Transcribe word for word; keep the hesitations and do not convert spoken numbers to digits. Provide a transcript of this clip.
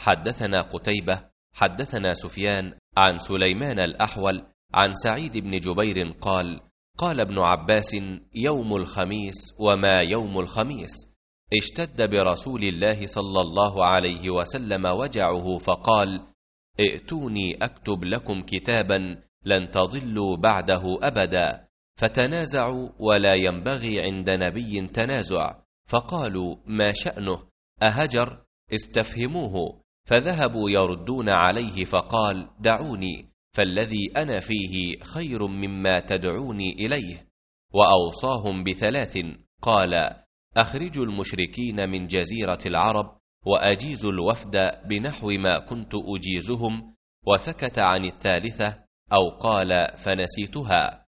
حدثنا قتيبة حدثنا سفيان عن سليمان الأحول عن سعيد بن جبير قال قال ابن عباس يوم الخميس وما يوم الخميس اشتد برسول الله صلى الله عليه وسلم وجعه فقال ائتوني أكتب لكم كتابا لن تضلوا بعده أبدا. فتنازعوا ولا ينبغي عند نبي تنازع، فقالوا ما شأنه أهجر؟ استفهموه، فذهبوا يردون عليه فقال دعوني فالذي أنا فيه خير مما تدعوني إليه. وأوصاهم بثلاث قال أخرجوا المشركين من جزيرة العرب وأجيزوا الوفد بنحو ما كنت أجيزهم، وسكت عن الثالثة أو قال فنسيتها.